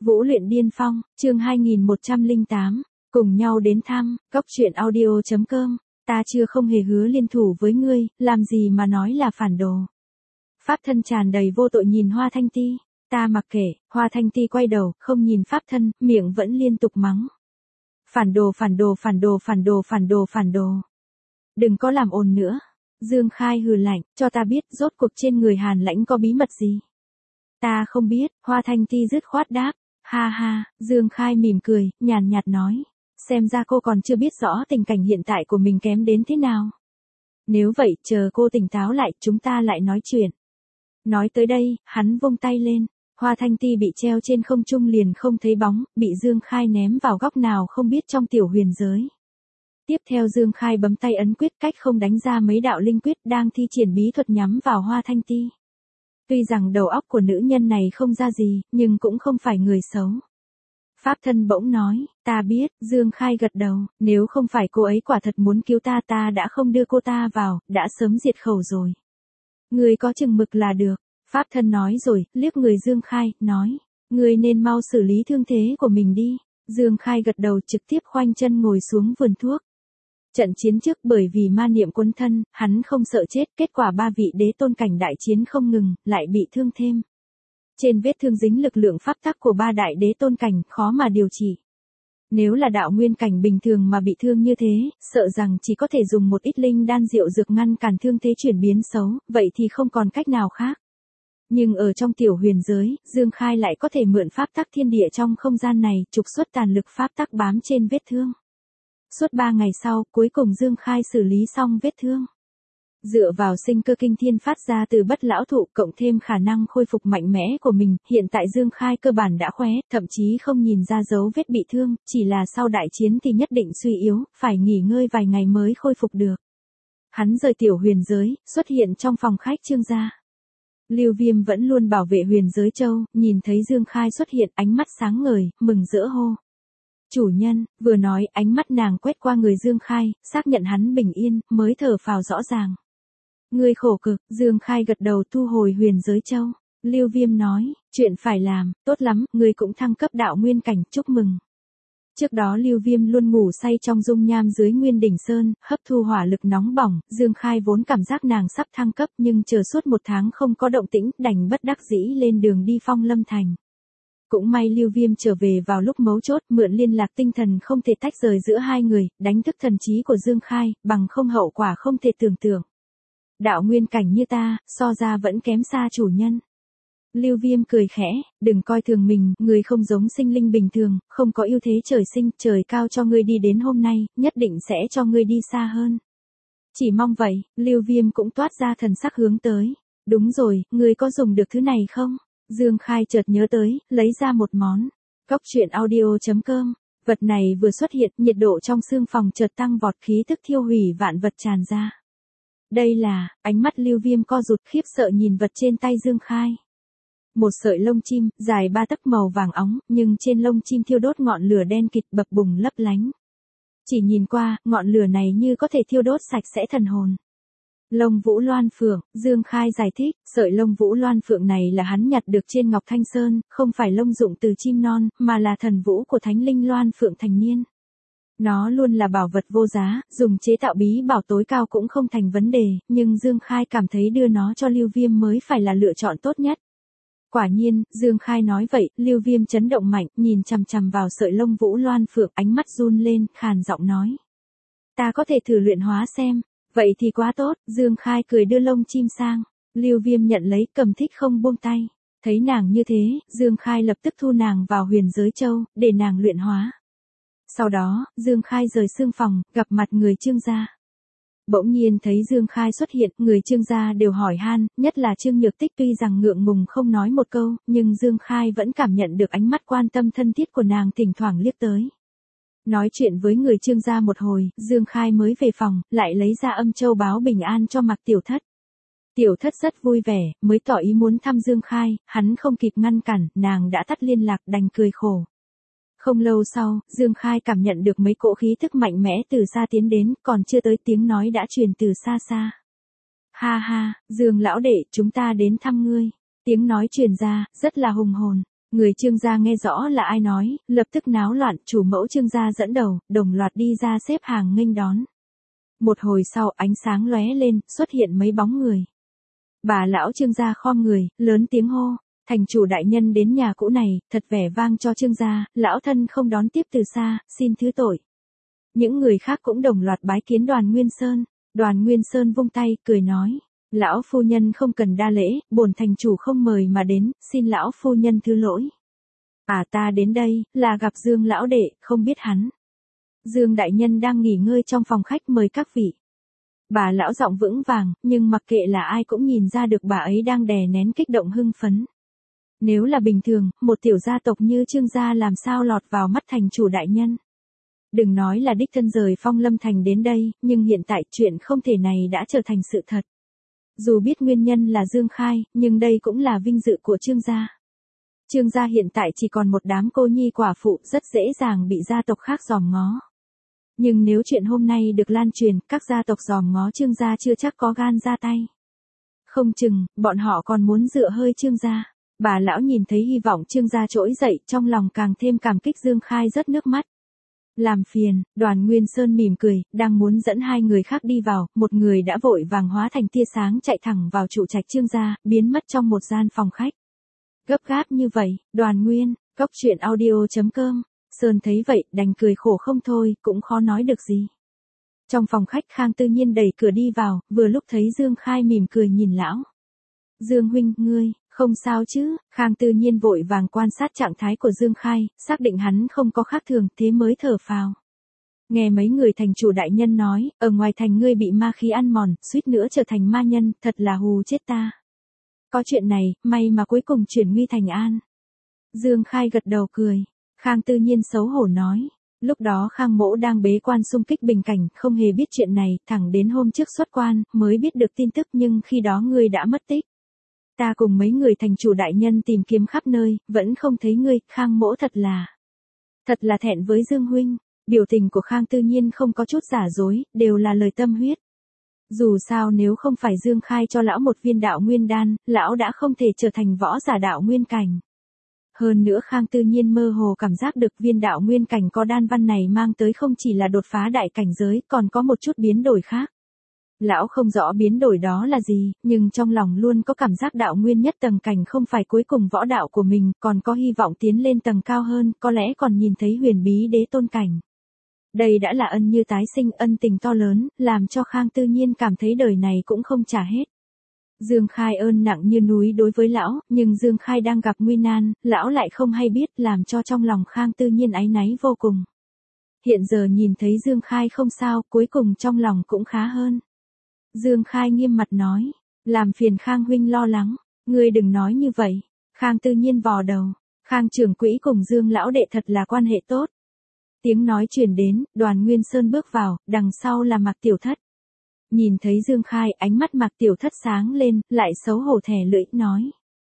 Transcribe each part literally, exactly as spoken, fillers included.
Vũ luyện điên phong, chương hai nghìn một trăm lẻ tám, cùng nhau đến thăm, góc truyện audio chấm com, ta chưa không hề hứa liên thủ với ngươi, làm gì mà nói là phản đồ. Pháp thân tràn đầy vô tội nhìn Hoa Thanh Ti, ta mặc kệ, Hoa Thanh Ti quay đầu, không nhìn Pháp thân, miệng vẫn liên tục mắng. Phản đồ phản đồ phản đồ phản đồ phản đồ phản đồ. Đừng có làm ồn nữa. Dương Khai hừ lạnh, cho ta biết rốt cuộc trên người Hàn Lãnh có bí mật gì. Ta không biết, Hoa Thanh Ti dứt khoát đáp. Ha ha, Dương Khai mỉm cười, nhàn nhạt nói. Xem ra cô còn chưa biết rõ tình cảnh hiện tại của mình kém đến thế nào. Nếu vậy, chờ cô tỉnh táo lại, chúng ta lại nói chuyện. Nói tới đây, hắn vung tay lên. Hoa Thanh Ti bị treo trên không trung liền không thấy bóng, bị Dương Khai ném vào góc nào không biết trong tiểu huyền giới. Tiếp theo Dương Khai bấm tay ấn quyết cách không đánh ra mấy đạo linh quyết đang thi triển bí thuật nhắm vào Hoa Thanh Ti. Tuy rằng đầu óc của nữ nhân này không ra gì, nhưng cũng không phải người xấu. Pháp thân bỗng nói, ta biết, Dương Khai gật đầu, nếu không phải cô ấy quả thật muốn cứu ta ta đã không đưa cô ta vào, đã sớm diệt khẩu rồi. Người có chừng mực là được, Pháp thân nói rồi, liếc người Dương Khai, nói, người nên mau xử lý thương thế của mình đi. Dương Khai gật đầu trực tiếp khoanh chân ngồi xuống vườn thuốc. Trận chiến trước bởi vì ma niệm cuốn thân, hắn không sợ chết, kết quả ba vị đế tôn cảnh đại chiến không ngừng, lại bị thương thêm. Trên vết thương dính lực lượng pháp tắc của ba đại đế tôn cảnh, khó mà điều trị. Nếu là đạo nguyên cảnh bình thường mà bị thương như thế, sợ rằng chỉ có thể dùng một ít linh đan diệu dược ngăn cản thương thế chuyển biến xấu, vậy thì không còn cách nào khác. Nhưng ở trong tiểu huyền giới, Dương Khai lại có thể mượn pháp tắc thiên địa trong không gian này, trục xuất tàn lực pháp tắc bám trên vết thương. Suốt ba ngày sau, cuối cùng Dương Khai xử lý xong vết thương. Dựa vào sinh cơ kinh thiên phát ra từ bất lão thụ cộng thêm khả năng khôi phục mạnh mẽ của mình, hiện tại Dương Khai cơ bản đã khỏe, thậm chí không nhìn ra dấu vết bị thương, chỉ là sau đại chiến thì nhất định suy yếu, phải nghỉ ngơi vài ngày mới khôi phục được. Hắn rời tiểu huyền giới, xuất hiện trong phòng khách Trương gia. Lưu Viêm vẫn luôn bảo vệ huyền giới châu, nhìn thấy Dương Khai xuất hiện ánh mắt sáng ngời, mừng rỡ hô. Chủ nhân, vừa nói ánh mắt nàng quét qua người Dương Khai, xác nhận hắn bình yên, mới thở phào rõ ràng. Ngươi khổ cực, Dương Khai gật đầu thu hồi huyền giới châu. Lưu Viêm nói, chuyện phải làm, tốt lắm, ngươi cũng thăng cấp đạo nguyên cảnh, chúc mừng. Trước đó Lưu Viêm luôn ngủ say trong dung nham dưới Nguyên Đỉnh Sơn, hấp thu hỏa lực nóng bỏng, Dương Khai vốn cảm giác nàng sắp thăng cấp nhưng chờ suốt một tháng không có động tĩnh, đành bất đắc dĩ lên đường đi Phong Lâm Thành. Cũng may Lưu Viêm trở về vào lúc mấu chốt, mượn liên lạc tinh thần không thể tách rời giữa hai người, đánh thức thần trí của Dương Khai, bằng không hậu quả không thể tưởng tượng. Đạo nguyên cảnh như ta, so ra vẫn kém xa chủ nhân. Lưu Viêm cười khẽ, đừng coi thường mình, người không giống sinh linh bình thường, không có ưu thế trời sinh, trời cao cho ngươi đi đến hôm nay, nhất định sẽ cho ngươi đi xa hơn. Chỉ mong vậy, Lưu Viêm cũng toát ra thần sắc hướng tới. Đúng rồi, ngươi có dùng được thứ này không? Dương Khai chợt nhớ tới, lấy ra một món. Góc truyện audio chấm com, vật này vừa xuất hiện, nhiệt độ trong xương phòng chợt tăng vọt, khí tức thiêu hủy vạn vật tràn ra. Đây là, ánh mắt Lưu Viêm co rụt khiếp sợ nhìn vật trên tay Dương Khai. Một sợi lông chim, dài ba tấc màu vàng óng, nhưng trên lông chim thiêu đốt ngọn lửa đen kịt bập bùng lấp lánh. Chỉ nhìn qua, ngọn lửa này như có thể thiêu đốt sạch sẽ thần hồn. Lông vũ loan phượng, Dương Khai giải thích, sợi lông vũ loan phượng này là hắn nhặt được trên Ngọc Thanh Sơn, không phải lông dụng từ chim non, mà là thần vũ của thánh linh loan phượng thành niên. Nó luôn là bảo vật vô giá, dùng chế tạo bí bảo tối cao cũng không thành vấn đề, nhưng Dương Khai cảm thấy đưa nó cho Lưu Viêm mới phải là lựa chọn tốt nhất. Quả nhiên, Dương Khai nói vậy, Lưu Viêm chấn động mạnh, nhìn chằm chằm vào sợi lông vũ loan phượng, ánh mắt run lên, khàn giọng nói. Ta có thể thử luyện hóa xem. Vậy thì quá tốt, Dương Khai cười đưa lông chim sang. Lưu Viêm nhận lấy, cầm thích không buông tay. Thấy nàng như thế, Dương Khai lập tức thu nàng vào huyền giới châu, để nàng luyện hóa. Sau đó, Dương Khai rời xương phòng, gặp mặt người Trương gia. Bỗng nhiên thấy Dương Khai xuất hiện, người Trương gia đều hỏi han, nhất là Trương Nhược Tích tuy rằng ngượng ngùng không nói một câu, nhưng Dương Khai vẫn cảm nhận được ánh mắt quan tâm thân thiết của nàng thỉnh thoảng liếc tới. Nói chuyện với người Trương gia một hồi, Dương Khai mới về phòng, lại lấy ra âm châu báo bình an cho Mạc Tiểu Thất. Tiểu Thất rất vui vẻ, mới tỏ ý muốn thăm Dương Khai, hắn không kịp ngăn cản, nàng đã tắt liên lạc đành cười khổ. Không lâu sau, Dương Khai cảm nhận được mấy cỗ khí thức mạnh mẽ từ xa tiến đến, còn chưa tới tiếng nói đã truyền từ xa xa. Ha ha, Dương lão đệ, chúng ta đến thăm ngươi. Tiếng nói truyền ra, rất là hùng hồn. Người Trương gia nghe rõ là ai nói, lập tức náo loạn, chủ mẫu Trương gia dẫn đầu, đồng loạt đi ra xếp hàng nghênh đón. Một hồi sau ánh sáng lóe lên, xuất hiện mấy bóng người. Bà lão Trương gia khom người, lớn tiếng hô, thành chủ đại nhân đến nhà cũ này, thật vẻ vang cho Trương gia, lão thân không đón tiếp từ xa, xin thứ tội. Những người khác cũng đồng loạt bái kiến Đoàn Nguyên Sơn. Đoàn Nguyên Sơn vung tay, cười nói, lão phu nhân không cần đa lễ, bổn thành chủ không mời mà đến, xin lão phu nhân thứ lỗi. À ta đến đây, là gặp Dương lão đệ, không biết hắn. Dương đại nhân đang nghỉ ngơi trong phòng khách, mời các vị. Bà lão giọng vững vàng, nhưng mặc kệ là ai cũng nhìn ra được bà ấy đang đè nén kích động hưng phấn. Nếu là bình thường, một tiểu gia tộc như Trương gia làm sao lọt vào mắt thành chủ đại nhân. Đừng nói là đích thân rời Phong Lâm Thành đến đây, nhưng hiện tại chuyện không thể này đã trở thành sự thật. Dù biết nguyên nhân là Dương Khai, nhưng đây cũng là vinh dự của Trương gia. Trương gia hiện tại chỉ còn một đám cô nhi quả phụ, rất dễ dàng bị gia tộc khác giòm ngó. Nhưng nếu chuyện hôm nay được lan truyền, các gia tộc giòm ngó Trương gia chưa chắc có gan ra tay. Không chừng, bọn họ còn muốn dựa hơi Trương gia. Bà lão nhìn thấy hy vọng Trương gia trỗi dậy, trong lòng càng thêm cảm kích. Dương Khai rớt nước mắt. Làm phiền, Đoàn Nguyên Sơn mỉm cười, đang muốn dẫn hai người khác đi vào, một người đã vội vàng hóa thành tia sáng chạy thẳng vào trụ trạch Trương gia, biến mất trong một gian phòng khách. Gấp gáp như vậy, Đoàn Nguyên, cốc truyện audio chấm com. Sơn thấy vậy, đành cười khổ không thôi, cũng khó nói được gì. Trong phòng khách Khang Tư Nhiên đẩy cửa đi vào, vừa lúc thấy Dương Khai mỉm cười nhìn lão. Dương huynh, ngươi, không sao chứ? Khang Tư Nhiên vội vàng quan sát trạng thái của Dương Khai, xác định hắn không có khác thường, thế mới thở phào. Nghe mấy người thành chủ đại nhân nói, ở ngoài thành ngươi bị ma khí ăn mòn, suýt nữa trở thành ma nhân, thật là hù chết ta. Có chuyện này, may mà cuối cùng chuyển nguy thành an. Dương Khai gật đầu cười. Khang Tư Nhiên xấu hổ nói. Lúc đó Khang Mỗ đang bế quan xung kích bình cảnh, không hề biết chuyện này, thẳng đến hôm trước xuất quan, mới biết được tin tức, nhưng khi đó ngươi đã mất tích. Ta cùng mấy người thành chủ đại nhân tìm kiếm khắp nơi, vẫn không thấy ngươi. Khang Mỗ thật là, thật là thẹn với Dương huynh. Biểu tình của Khang Tư Nhiên không có chút giả dối, đều là lời tâm huyết. Dù sao nếu không phải Dương Khai cho lão một viên đạo nguyên đan, lão đã không thể trở thành võ giả đạo nguyên cảnh. Hơn nữa Khang Tư Nhiên mơ hồ cảm giác được viên đạo nguyên cảnh có đan văn này mang tới không chỉ là đột phá đại cảnh giới, còn có một chút biến đổi khác. Lão không rõ biến đổi đó là gì, nhưng trong lòng luôn có cảm giác đạo nguyên nhất tầng cảnh không phải cuối cùng võ đạo của mình, còn có hy vọng tiến lên tầng cao hơn, có lẽ còn nhìn thấy huyền bí đế tôn cảnh. Đây đã là ân như tái sinh, ân tình to lớn, làm cho Khang Tư Nhiên cảm thấy đời này cũng không trả hết. Dương Khai ơn nặng như núi đối với lão, nhưng Dương Khai đang gặp nguy nan, lão lại không hay biết, làm cho trong lòng Khang Tư Nhiên áy náy vô cùng. Hiện giờ nhìn thấy Dương Khai không sao, cuối cùng trong lòng cũng khá hơn. Dương Khai nghiêm mặt nói, làm phiền Khang huynh lo lắng, ngươi đừng nói như vậy. Khang Tư Nhiên vò đầu, Khang trưởng quỹ cùng Dương lão đệ thật là quan hệ tốt. Tiếng nói truyền đến, Đoàn Nguyên Sơn bước vào, đằng sau là Mạc Tiểu Thất. Nhìn thấy Dương Khai, ánh mắt Mạc Tiểu Thất sáng lên, lại xấu hổ thẻ lưỡi, nói.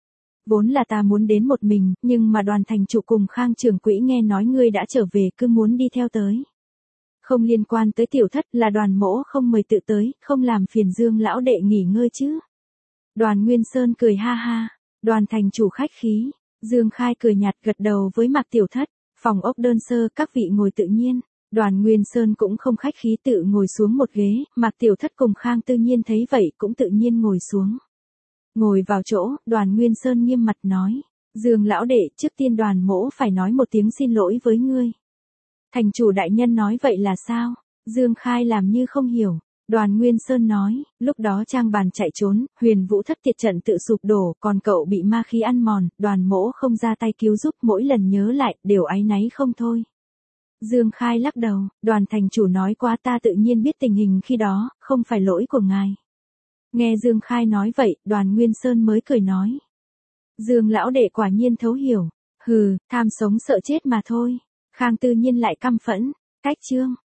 Vốn là ta muốn đến một mình, nhưng mà Đoàn thành chủ cùng Khang trưởng quỹ nghe nói ngươi đã trở về, cứ muốn đi theo tới. Không liên quan tới Tiểu Thất, là Đoàn mỗ không mời tự tới, không làm phiền Dương lão đệ nghỉ ngơi chứ. Đoàn Nguyên Sơn cười ha ha, Đoàn thành chủ khách khí. Dương Khai cười nhạt gật đầu với Mạc Tiểu Thất. Phòng ốc đơn sơ, các vị ngồi tự nhiên. Đoàn Nguyên Sơn cũng không khách khí tự ngồi xuống một ghế, Mạc Tiểu Thất cùng Khang Tư Nhiên thấy vậy cũng tự nhiên ngồi xuống. Ngồi vào chỗ, Đoàn Nguyên Sơn nghiêm mặt nói. Dương lão đệ, trước tiên Đoàn mỗ phải nói một tiếng xin lỗi với ngươi. Thành chủ đại nhân nói vậy là sao? Dương Khai làm như không hiểu. Đoàn Nguyên Sơn nói, lúc đó trang bàn chạy trốn, huyền vũ thất tiệt trận tự sụp đổ, còn cậu bị ma khí ăn mòn, Đoàn mỗ không ra tay cứu giúp, mỗi lần nhớ lại, đều áy náy không thôi. Dương Khai lắc đầu, Đoàn thành chủ nói quá, ta tự nhiên biết tình hình khi đó, không phải lỗi của ngài. Nghe Dương Khai nói vậy, Đoàn Nguyên Sơn mới cười nói. Dương lão đệ quả nhiên thấu hiểu, hừ, tham sống sợ chết mà thôi. Khang Tư Nhiên lại căm phẫn, cách chương.